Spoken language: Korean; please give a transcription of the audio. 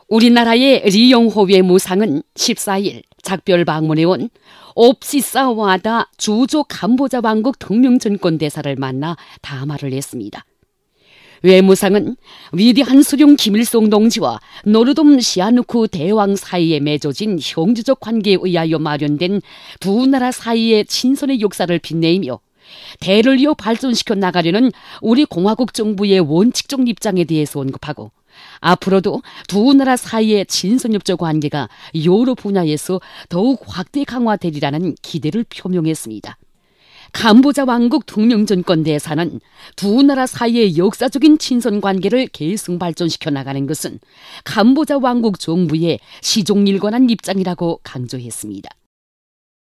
우리나라의 리용호 외무상은 14일 작별 방문에 온 옵시사와다 주조 캄보자 왕국 특명전권대사를 만나 담화를 냈습니다. 외무상은 위대한 수령 김일성 동지와 노르돔 시아누쿠 대왕 사이에 맺어진 형제적 관계에 의하여 마련된 두 나라 사이의 친선의 역사를 빛내며 대를 이어 발전시켜 나가려는 우리 공화국 정부의 원칙적 입장에 대해서 언급하고 앞으로도 두 나라 사이의 친선협조 관계가 여러 분야에서 더욱 확대 강화되리라는 기대를 표명했습니다. 캄보자 왕국 특명전권 대사는 두 나라 사이의 역사적인 친선 관계를 계승 발전시켜 나가는 것은 캄보자 왕국 정부의 시종일관한 입장이라고 강조했습니다.